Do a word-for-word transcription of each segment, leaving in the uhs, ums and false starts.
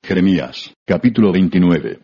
Jeremías, capítulo veintinueve.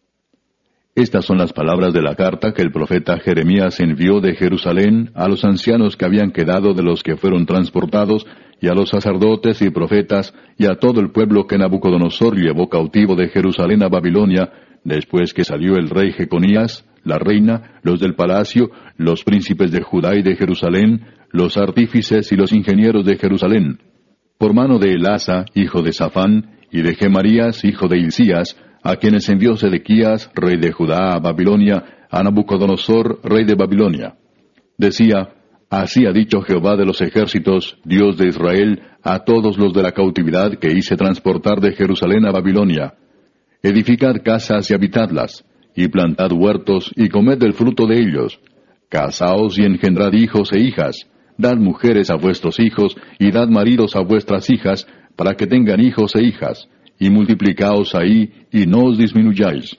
Estas son las palabras de la carta que el profeta Jeremías envió de Jerusalén a los ancianos que habían quedado de los que fueron transportados, y a los sacerdotes y profetas, y a todo el pueblo que Nabucodonosor llevó cautivo de Jerusalén a Babilonia, después que salió el rey Jeconías, la reina, los del palacio, los príncipes de Judá y de Jerusalén, los artífices y los ingenieros de Jerusalén, por mano de Elasa, hijo de Safán, y de Gemarías, hijo de Hilcías, a quienes envió Sedequías, rey de Judá, a Babilonia, a Nabucodonosor, rey de Babilonia. Decía: Así ha dicho Jehová de los ejércitos, Dios de Israel, a todos los de la cautividad que hice transportar de Jerusalén a Babilonia: Edificad casas y habitadlas, y plantad huertos, y comed del fruto de ellos. Casaos y engendrad hijos e hijas, dad mujeres a vuestros hijos, y dad maridos a vuestras hijas, para que tengan hijos e hijas, y multiplicaos ahí, y no os disminuyáis.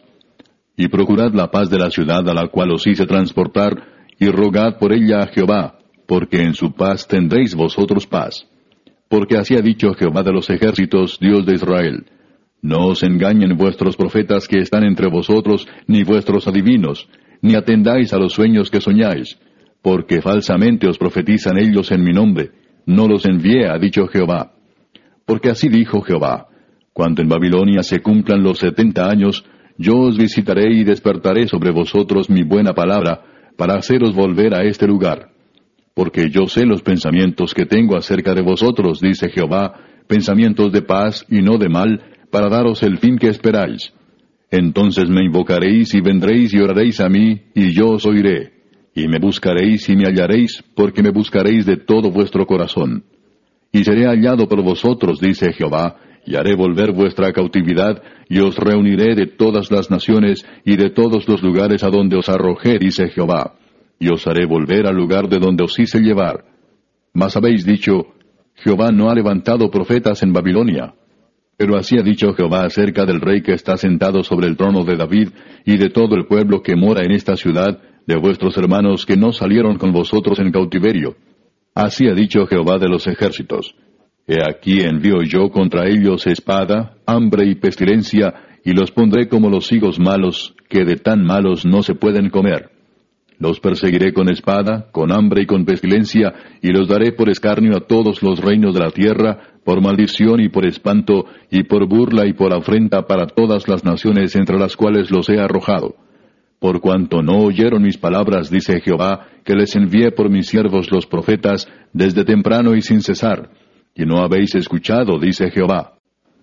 Y procurad la paz de la ciudad a la cual os hice transportar, y rogad por ella a Jehová, porque en su paz tendréis vosotros paz. Porque así ha dicho Jehová de los ejércitos, Dios de Israel: No os engañen vuestros profetas que están entre vosotros, ni vuestros adivinos, ni atendáis a los sueños que soñáis, porque falsamente os profetizan ellos en mi nombre. No los envié, ha dicho Jehová. Porque así dijo Jehová: Cuando en Babilonia se cumplan los setenta años, yo os visitaré y despertaré sobre vosotros mi buena palabra, para haceros volver a este lugar. Porque yo sé los pensamientos que tengo acerca de vosotros, dice Jehová, pensamientos de paz y no de mal, para daros el fin que esperáis. Entonces me invocaréis y vendréis y oraréis a mí, y yo os oiré. Y me buscaréis y me hallaréis, porque me buscaréis de todo vuestro corazón. Y seré hallado por vosotros, dice Jehová, y haré volver vuestra cautividad, y os reuniré de todas las naciones, y de todos los lugares a donde os arrojé, dice Jehová, y os haré volver al lugar de donde os hice llevar. Mas habéis dicho: Jehová no ha levantado profetas en Babilonia. Pero así ha dicho Jehová acerca del rey que está sentado sobre el trono de David, y de todo el pueblo que mora en esta ciudad, de vuestros hermanos que no salieron con vosotros en cautiverio. Así ha dicho Jehová de los ejércitos: He aquí envío yo contra ellos espada, hambre y pestilencia, y los pondré como los higos malos, que de tan malos no se pueden comer. Los perseguiré con espada, con hambre y con pestilencia, y los daré por escarnio a todos los reinos de la tierra, por maldición y por espanto, y por burla y por afrenta para todas las naciones entre las cuales los he arrojado. Por cuanto no oyeron mis palabras, dice Jehová, que les envié por mis siervos los profetas, desde temprano y sin cesar, y no habéis escuchado, dice Jehová.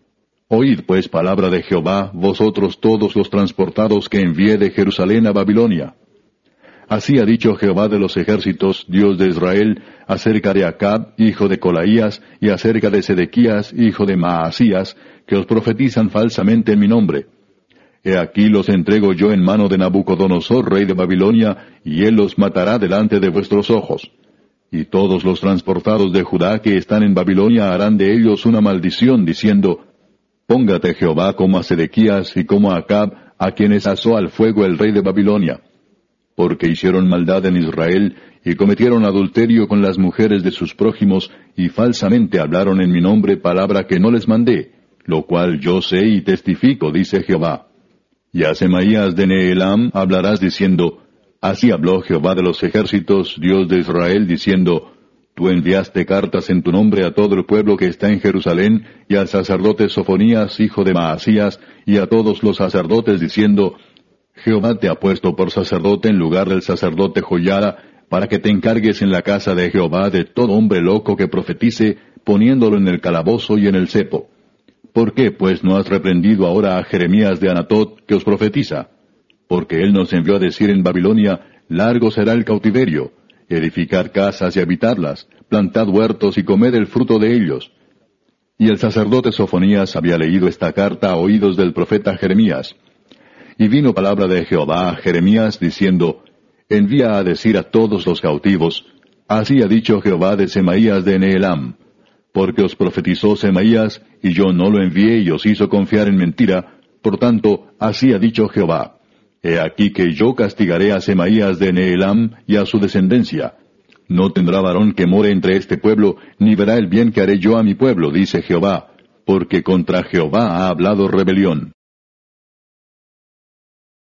Oíd pues palabra de Jehová, vosotros todos los transportados que envié de Jerusalén a Babilonia. Así ha dicho Jehová de los ejércitos, Dios de Israel, acerca de Acab, hijo de Colaías, y acerca de Sedequías, hijo de Maasías, que os profetizan falsamente en mi nombre. He aquí los entrego yo en mano de Nabucodonosor, rey de Babilonia, y él los matará delante de vuestros ojos. Y todos los transportados de Judá que están en Babilonia harán de ellos una maldición, diciendo: Póngate Jehová como a Sedequías y como a Acab, a quienes asó al fuego el rey de Babilonia. Porque hicieron maldad en Israel, y cometieron adulterio con las mujeres de sus prójimos, y falsamente hablaron en mi nombre palabra que no les mandé, lo cual yo sé y testifico, dice Jehová. Y a Semaías de Nehelam hablarás diciendo: Así habló Jehová de los ejércitos, Dios de Israel, diciendo: Tú enviaste cartas en tu nombre a todo el pueblo que está en Jerusalén, y al sacerdote Sofonías, hijo de Maasías, y a todos los sacerdotes, diciendo: Jehová te ha puesto por sacerdote en lugar del sacerdote Joiada, para que te encargues en la casa de Jehová de todo hombre loco que profetice, poniéndolo en el calabozo y en el cepo. ¿Por qué, pues, no has reprendido ahora a Jeremías de Anatot, que os profetiza? Porque él nos envió a decir en Babilonia: Largo será el cautiverio. Edificad casas y habitadlas, plantad huertos y comed el fruto de ellos. Y el sacerdote Sofonías había leído esta carta a oídos del profeta Jeremías. Y vino palabra de Jehová a Jeremías, diciendo: Envía a decir a todos los cautivos: Así ha dicho Jehová de Semaías de Nehelam. Porque os profetizó Semaías, y yo no lo envié y os hizo confiar en mentira, por tanto, así ha dicho Jehová: He aquí que yo castigaré a Semaías de Nehelam y a su descendencia. No tendrá varón que more entre este pueblo, ni verá el bien que haré yo a mi pueblo, dice Jehová, porque contra Jehová ha hablado rebelión.